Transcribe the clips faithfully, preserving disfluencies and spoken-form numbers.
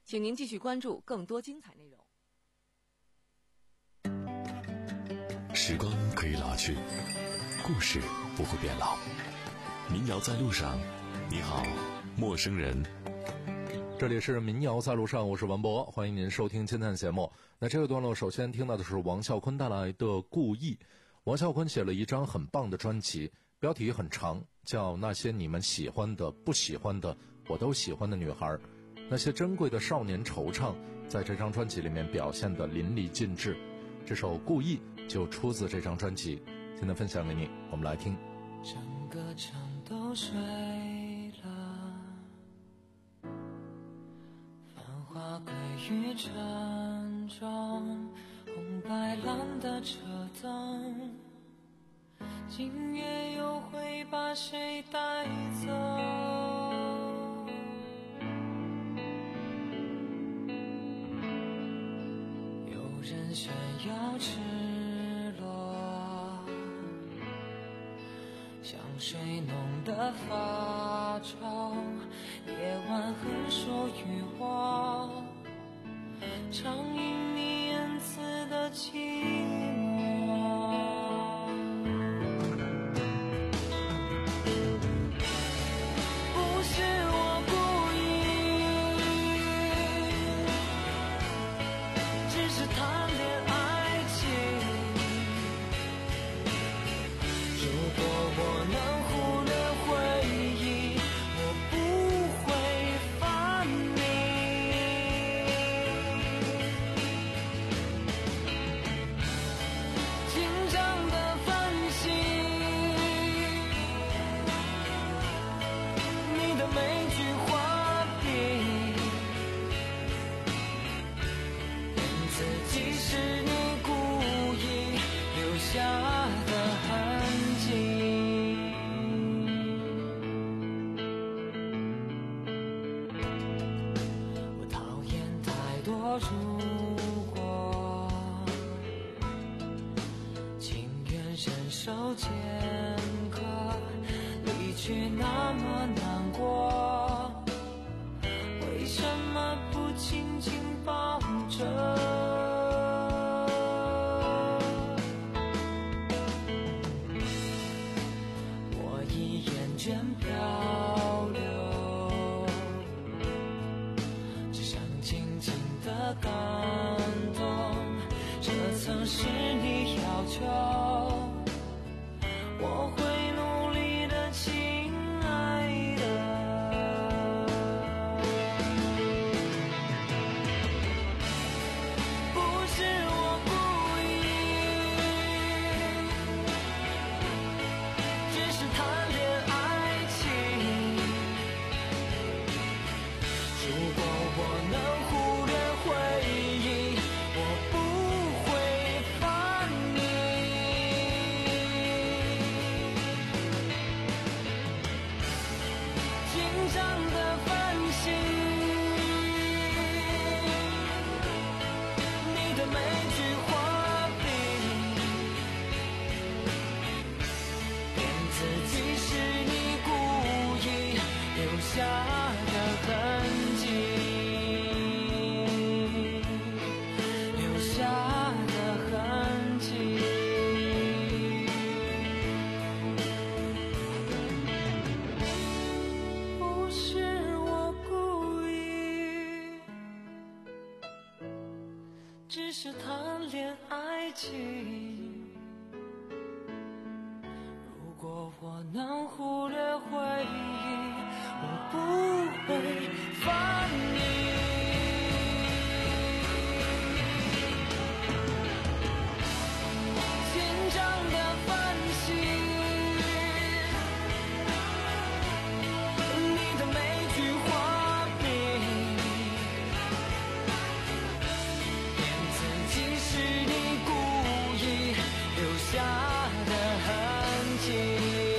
请您继续关注更多精彩内容。 时光可以老去，故事不会变老。民谣在路上，你好，陌生人。 这里是民谣在路上，我是文博，欢迎您收听今天的节目。那这个段落首先听到的是王啸坤带来的《故意》。王啸坤写了一张很棒的专辑，标题很长，叫《那些你们喜欢的、不喜欢的、我都喜欢的女孩》。那些珍贵的少年惆怅，在这张专辑里面表现得淋漓尽致。这首《故意》就出自这张专辑，今天分享给你，我们来听。 整个城都睡了，繁华归于沉重，红白蓝的车灯，今夜又会把谁带走？有人炫耀赤裸，香水浓得发臭，夜晚很属于我，常因你言辞的寂寞。不是我故意，只是贪恋爱情。如果我能忽略回忆，我不会犯你。紧张的分析，你的每句话笔，骗自己是你故意留下的痕迹。我讨厌太多如果，情愿忍受间隔，离去那么难过，为什么不紧紧抱着？我已厌倦漂流，只想静静的感动，这曾是你要求，我会努力的，亲爱的。不是我故意，只是贪恋爱情。如果我能忽略回忆，我不会犯你。紧张的分析，你的每句话笔，骗自己是你故意留下的痕迹。留下的痕迹。不是我故意，只是贪恋爱情。如果我能忽略回忆，我不会犯你。紧张的分析，你的每句话笔，骗自己是你故意留下的痕迹。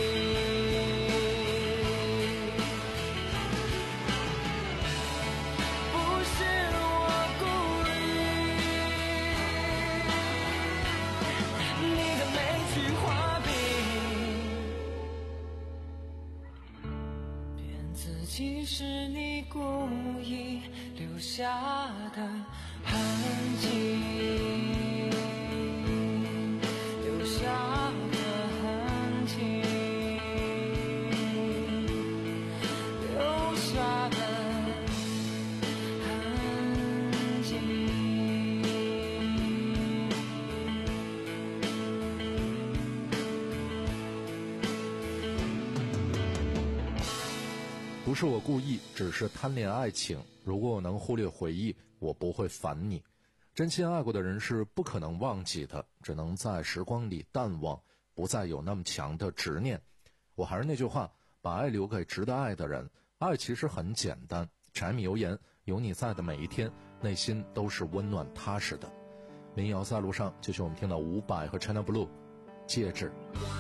自己是你故意留下下的痕迹，留下的痕迹，留下的痕迹。 不是我故意，只是贪恋爱情。如果我能忽略回忆，我不会烦你。真心爱过的人是不可能忘记的，只能在时光里淡忘，不再有那么强的执念。我还是那句话，把爱留给值得爱的人。爱其实很简单，柴米油盐，有你在的每一天，内心都是温暖踏实的。民谣在路上，继续我们听到伍佰和 China Blue 戒指。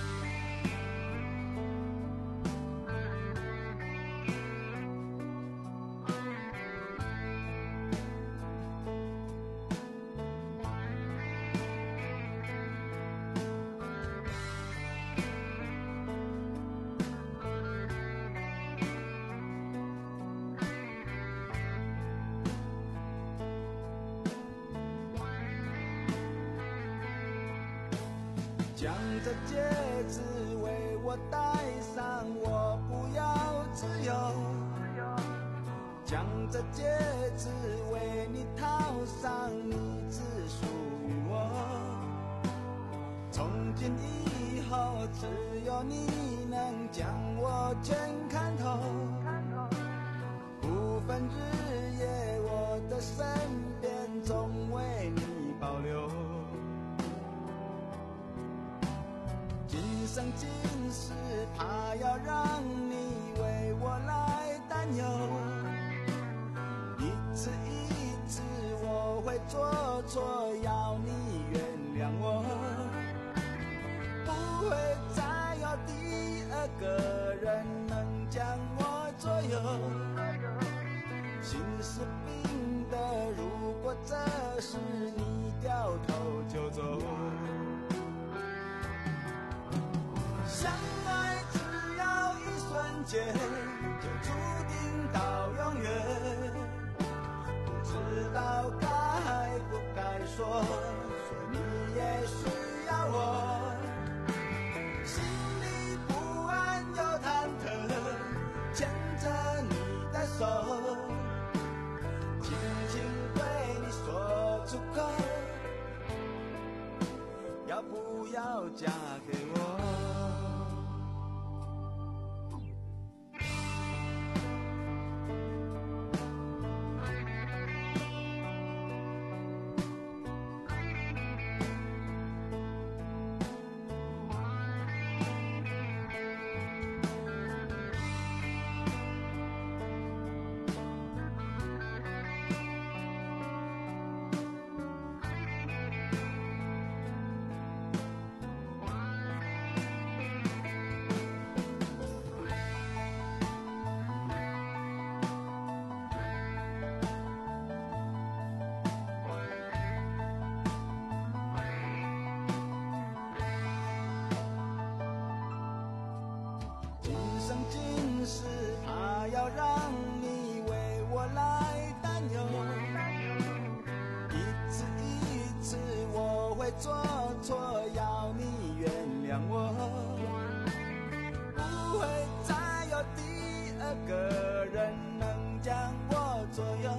将这戒指为我戴上，我不要自由。将这戒指为你套上，你只属于我。从今以后，只有你能将我全看透。不分日夜，我的身边总为你保留。今生今世，怕要让你为我来担忧。一次一次我会做错，要你原谅我。不会再有第二个人能将我左右。心是冰的，如果这时你掉头就走。相爱只要一瞬间，就注定到永远。不知道该不该说，说你也需要我。心里不安又忐忑，牵着你的手，轻轻对你说出口，要不要嫁给我？今世怕要让你为我来担忧，一次一次我会做错，要你原谅我。不会再有第二个人能将我左右，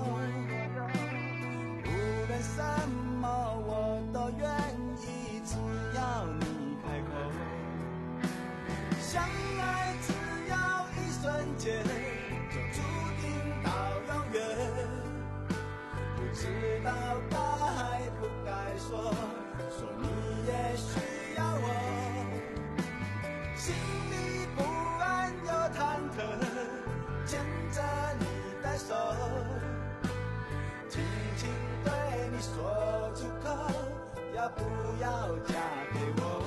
无论什么我都愿意，只要你开口。相爱只要一瞬间，就注定到永远。不知道该不该说，说你也需要我。心里不安又忐忑，牵着你的手，轻轻对你说出口，要不要嫁给我？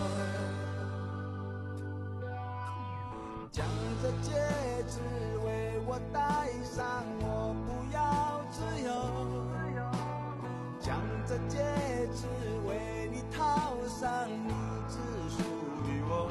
将这戒指为我戴上，我不要自由。将这戒指为你套上，你只属于我。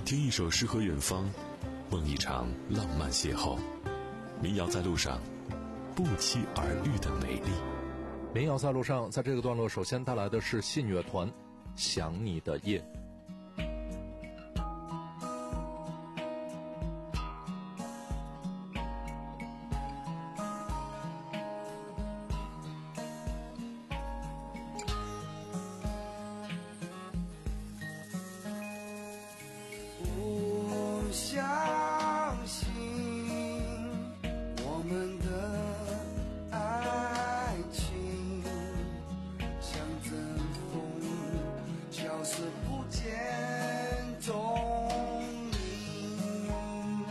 听一首诗和远方，梦一场浪漫邂逅。民谣在路上，不期而遇的美丽。 民谣在路上，在这个段落首先带来的是信乐团《想你的夜》。 不相信我们的爱情像阵风，消失不见踪影。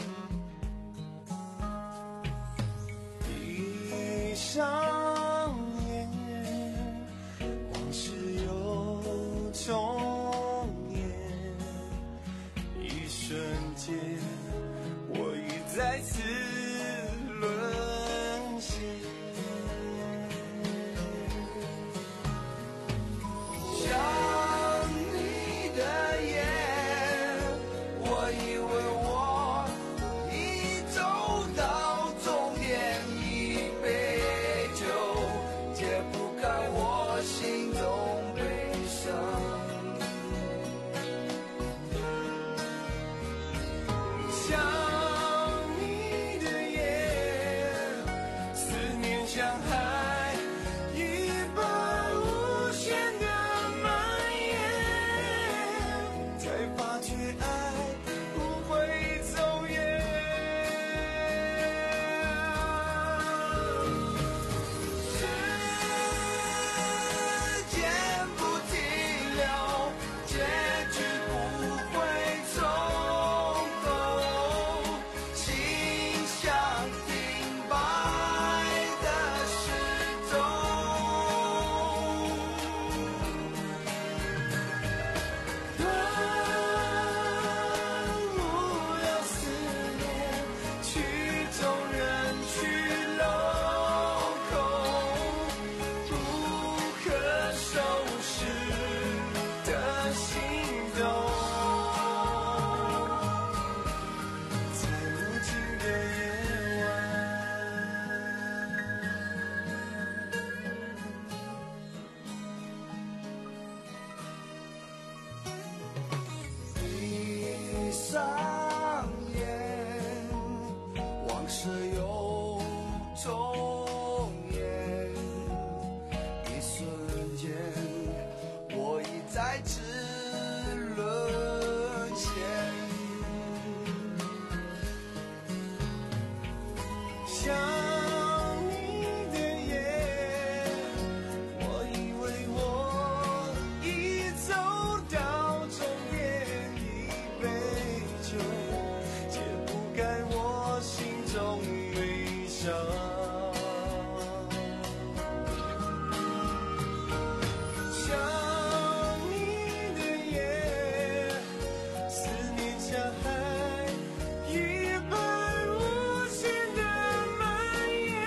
闭上眼，往事又重演。一瞬间，我已再次沦陷。想你的夜，我以为我已走到终点，一杯酒解不开我心中悲伤。想你的夜，思念像海一般无限的蔓延，才发觉爱不会走远。时间不停留，结局不会重头，心像停摆的时钟，断不了思念，曲终人去楼空，不可收拾的心动。在无尽的夜晚，闭上眼，往事又重演。一瞬间，我已再次沦陷。想你的夜，我以为我已走到终点，一杯酒解不开我心中悲伤。想你的夜，思念像海一般无限的蔓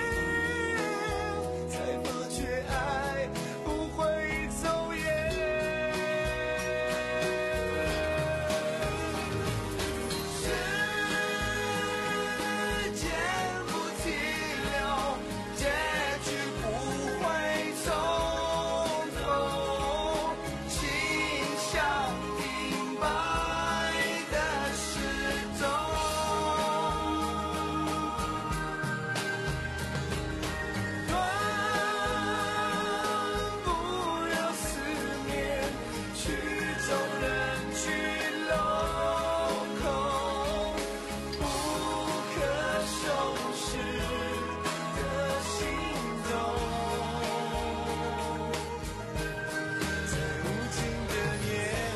延，才发觉爱不会走远。时间不停留，结局不会重头，心像停摆的时钟，断不了思念，曲终人去楼空，不可收拾的心动。在无尽的夜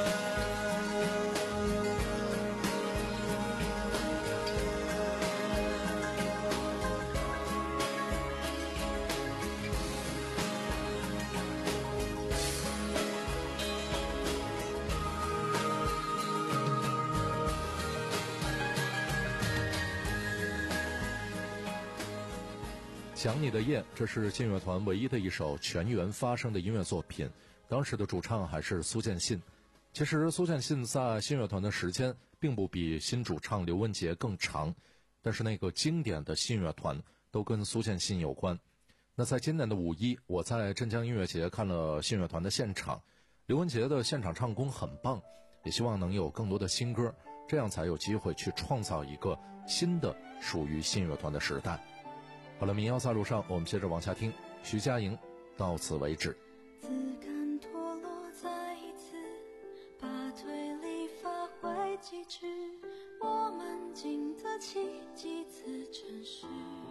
想你的夜，这是信乐团唯一的一首全员发声的音乐作品，当时的主唱还是苏建信。 其实苏建信在信乐团的时间并不比新主唱刘文杰更长，但是那个经典的信乐团都跟苏建信有关。那在今年的五一，我在镇江音乐节看了信乐团的现场，刘文杰的现场唱功很棒，也希望能有更多的新歌，这样才有机会去创造一个新的属于信乐团的时代。好了，民谣在路上，我们接着往下听徐佳莹，到此为止。 自甘脱落再一次，把推理发挥极致，我们经得起几次尘世，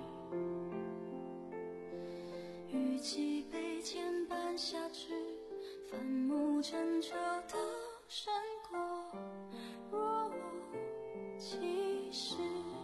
与其被牵绊下去，反目成仇的胜过若无其事。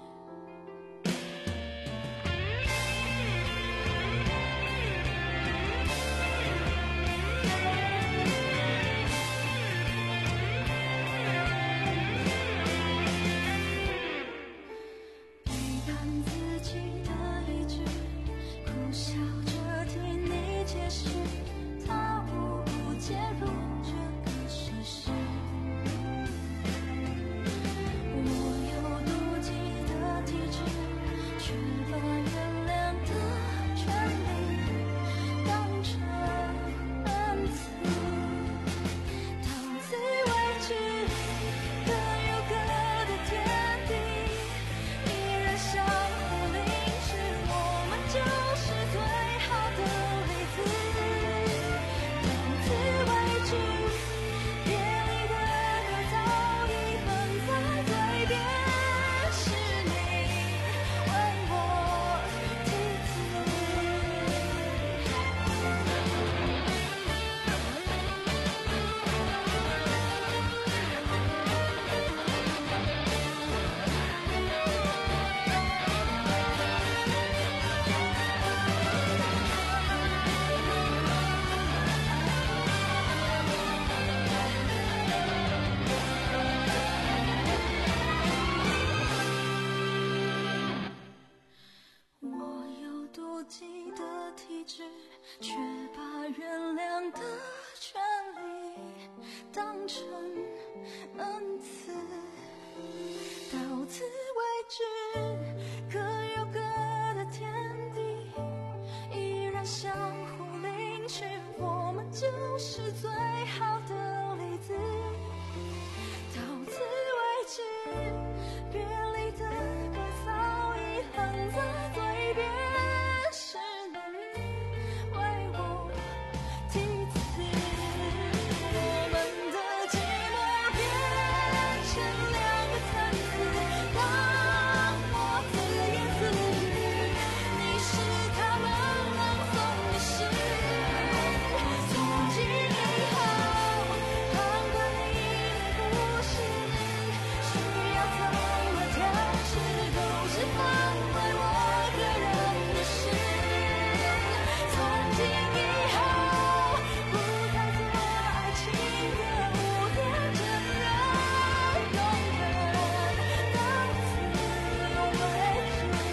却把原谅的权利当成恩赐，到此为止，各有各的天地，依然相互凌迟，我们就是最好的例子。到此为止，别离的歌早已哼在嘴边，是你为我题词，我们的寂寞变成两个层次，让我自言自语，你是他们朗诵的诗。从今以后，旁观你的故事，需要怎么调试，都是捍卫我个人的事。从今以后，不再做爱情的无天真人，永远到此为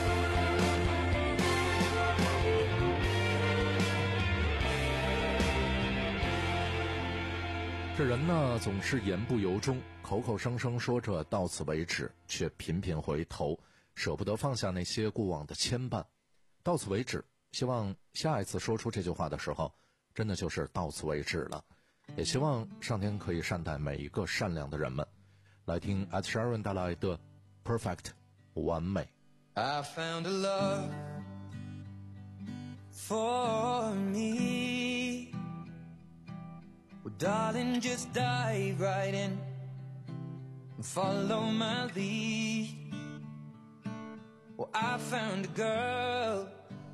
这人呢，总是言不由衷，口口声声说着到此为止，却频频回头，舍不得放下那些过往的牵绊。到此为止，希望下一次说出这句话的时候，真的就是到此为止了。也希望上天可以善待每一个善良的人们。来听 Ed Sheeran 带来的 Perfect 完美。 I found a love for me. Well, darling, just dive right in and follow my lead. Well, I found a girl,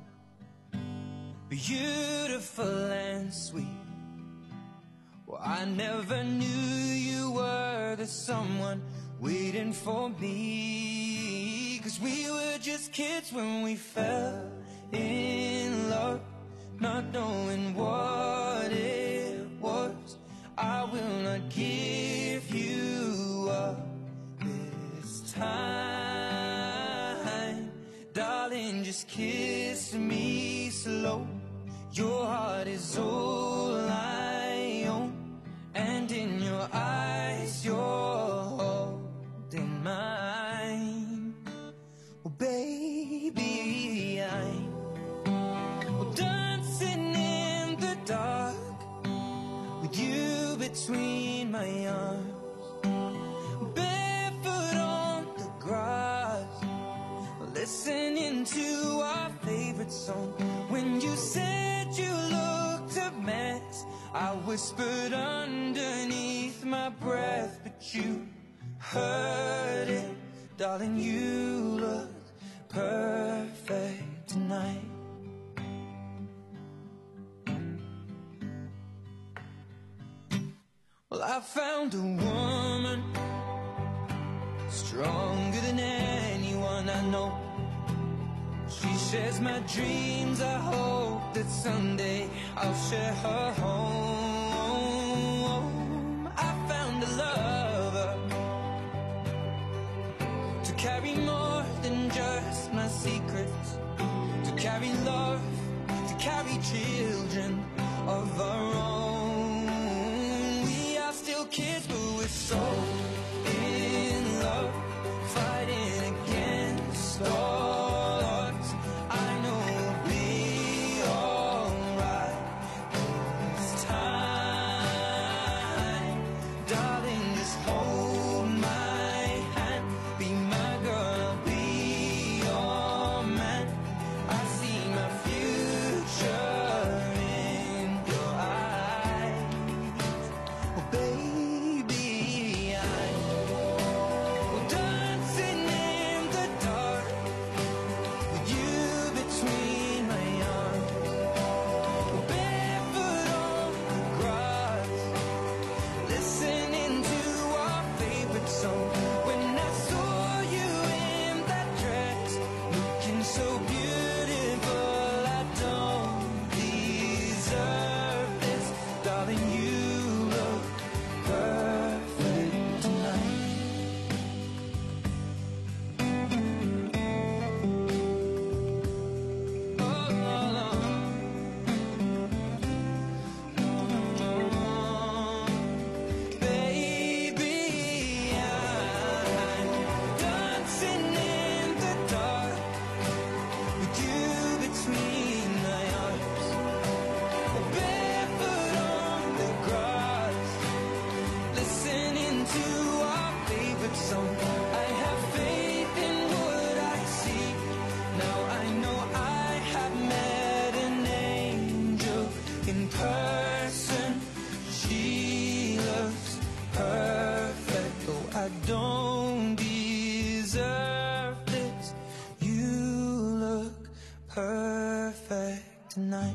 beautiful and sweet. Well, I never knew you were the someone waiting for me. 'Cause we were just kids when we fell in love, not knowing what it was. I will not give you up this time. Darling, just kiss me slow. Your heart is all I own, and in your eyes whispered underneath my breath, but you heard it. Darling, you look perfect tonight. Well, I found a woman stronger than anyone I know. She shares my dreams. I hope that someday I'll share her home. I found a lover to carry more than just my secrets, to carry love, to carry children of our own. We are still kids, but we're so in love, fighting against all odds. I know we'll be alright this time. Darling, just hold my hand, be my girl, I'll be your man. I see my future in your eyes. Oh baby, I'm dancing in the dark with you between my arms, barefoot on the grass, listening to our favorite song. When I saw you in that dress, looking so beautiful, I don't deserve this. Darling, you look perfect tonight. Oh, baby, I'm dancing in the dark with you between my arms, barefoot on the grass, listening to our favorite song. I have faith in what I see. Now I know I have met an angel in person. She looks perfect, though I don't deserve this. You look perfect tonight.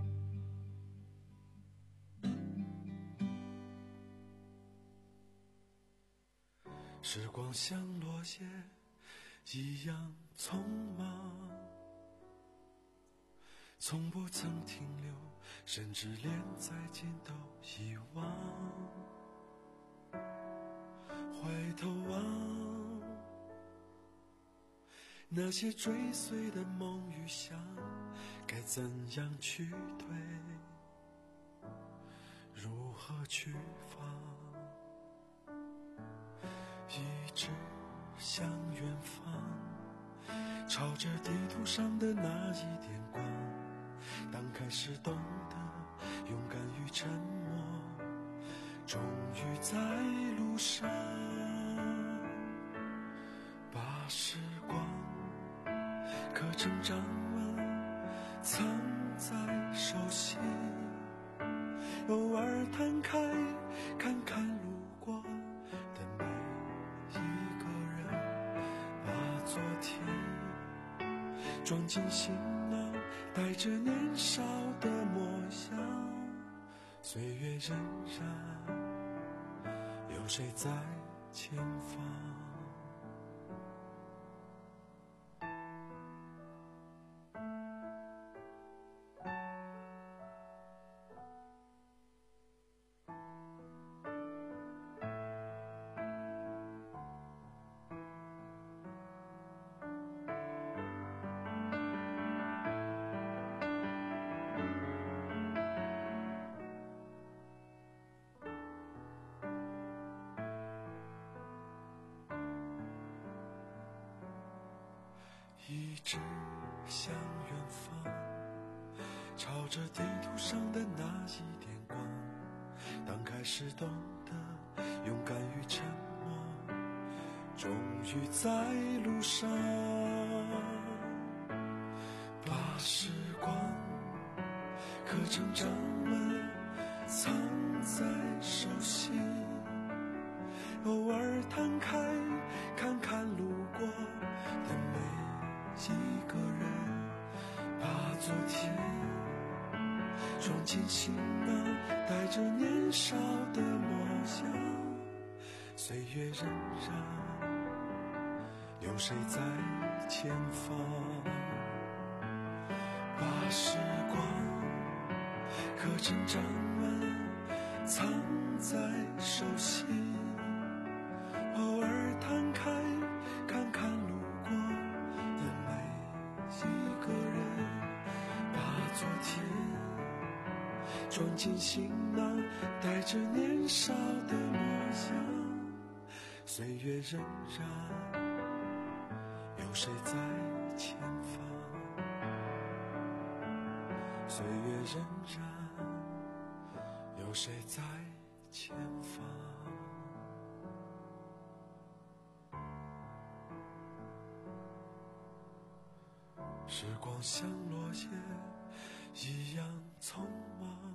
时光像落叶一样匆忙，从不曾停留，甚至连再见都遗忘。回头望，那些追随的梦与想，该怎样去对？如何去放？一直向远方，朝着地图上的那一点光。当开始懂得勇敢与沉默，终于在路上，把时光刻成掌纹，藏在手心，偶尔摊开看看路过的每一个人，把昨天装进行囊，带着年少的模样。岁月荏苒，有谁在前方？一直向远方，朝着地图上的那一点光。当开始懂得勇敢与沉默，终于在路上，把时光刻成掌纹，藏在手心，偶尔摊开看看路过的每一个人，把昨天装进行囊，带着年少的模样，岁月荏苒，有谁在前方？把时光和成长们藏在手心，偶尔摊开看看路过的每一个人，把昨天装进行囊，带着年少的模样，岁月荏苒，有谁在前方？岁月荏苒，有谁在前方？时光像落叶一样匆忙，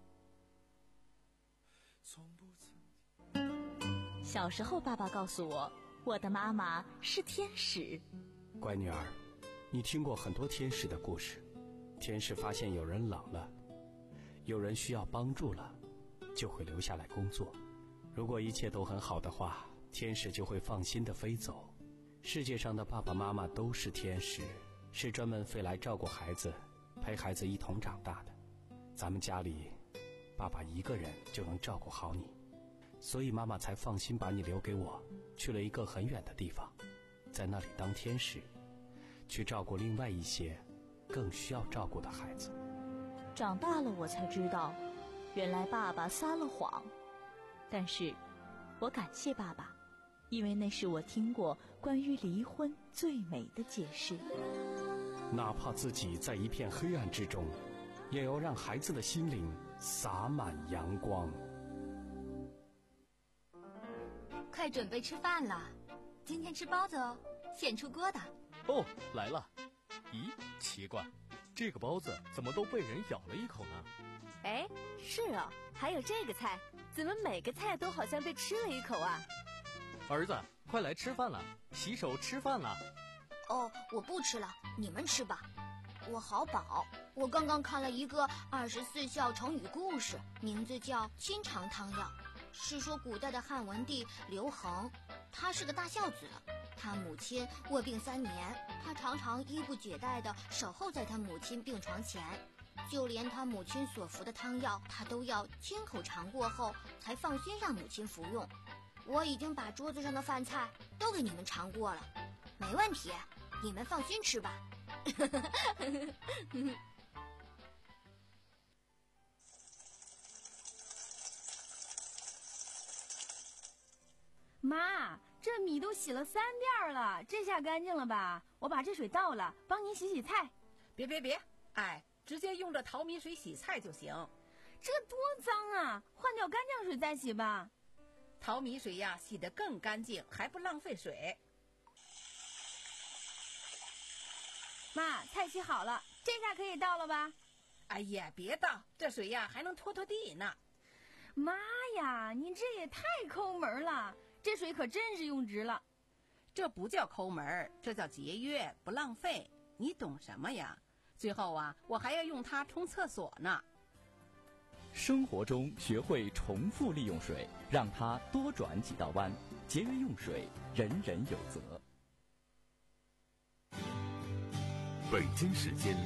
从不曾。 小时候，爸爸告诉我，我的妈妈是天使。 乖女儿，你听过很多天使的故事。天使发现有人冷了，有人需要帮助了，就会留下来工作。如果一切都很好的话，天使就会放心地飞走。世界上的爸爸妈妈都是天使，是专门飞来照顾孩子，陪孩子一同长大的。咱们家里，爸爸一个人就能照顾好你，所以妈妈才放心把你留给我，去了一个很远的地方，在那里当天使，去照顾另外一些更需要照顾的孩子。 长大了我才知道，原来爸爸撒了谎。但是我感谢爸爸，因为那是我听过关于离婚最美的解释。 哪怕自己在一片黑暗之中，也要让孩子的心灵洒满阳光。 快准备吃饭了，今天吃包子哦，现出锅的。 哦，来了。咦，奇怪，这个包子怎么都被人咬了一口呢？ 哎，是哦，还有这个菜，怎么每个菜都好像被吃了一口啊？ 儿子，快来吃饭了，洗手吃饭了。 哦，我不吃了，你们吃吧，我好饱。我刚刚看了一个二十四孝成语故事，名字叫《亲尝汤药》，是说古代的汉文帝刘恒，他是个大孝子。他母亲卧病三年，他常常衣不解带地守候在他母亲病床前，就连他母亲所服的汤药，他都要亲口尝过后才放心让母亲服用。我已经把桌子上的饭菜都给你们尝过了，没问题，你们放心吃吧。 妈，这米都洗了三遍了，这下干净了吧？我把这水倒了，帮您洗洗菜。 别别别，哎，直接用这淘米水洗菜就行。 这多脏啊，换掉干净水再洗吧。 淘米水呀，洗得更干净，还不浪费水。 妈，菜洗好了，这下可以倒了吧？ 哎呀，别倒，这水呀还能拖拖地呢。 妈呀，你这也太抠门了，这水可真是用值了。 这不叫抠门，这叫节约，不浪费。你懂什么呀？最后啊，我还要用它冲厕所呢。 生活中学会重复利用水，让它多转几道弯，节约用水，人人有责。 北京时间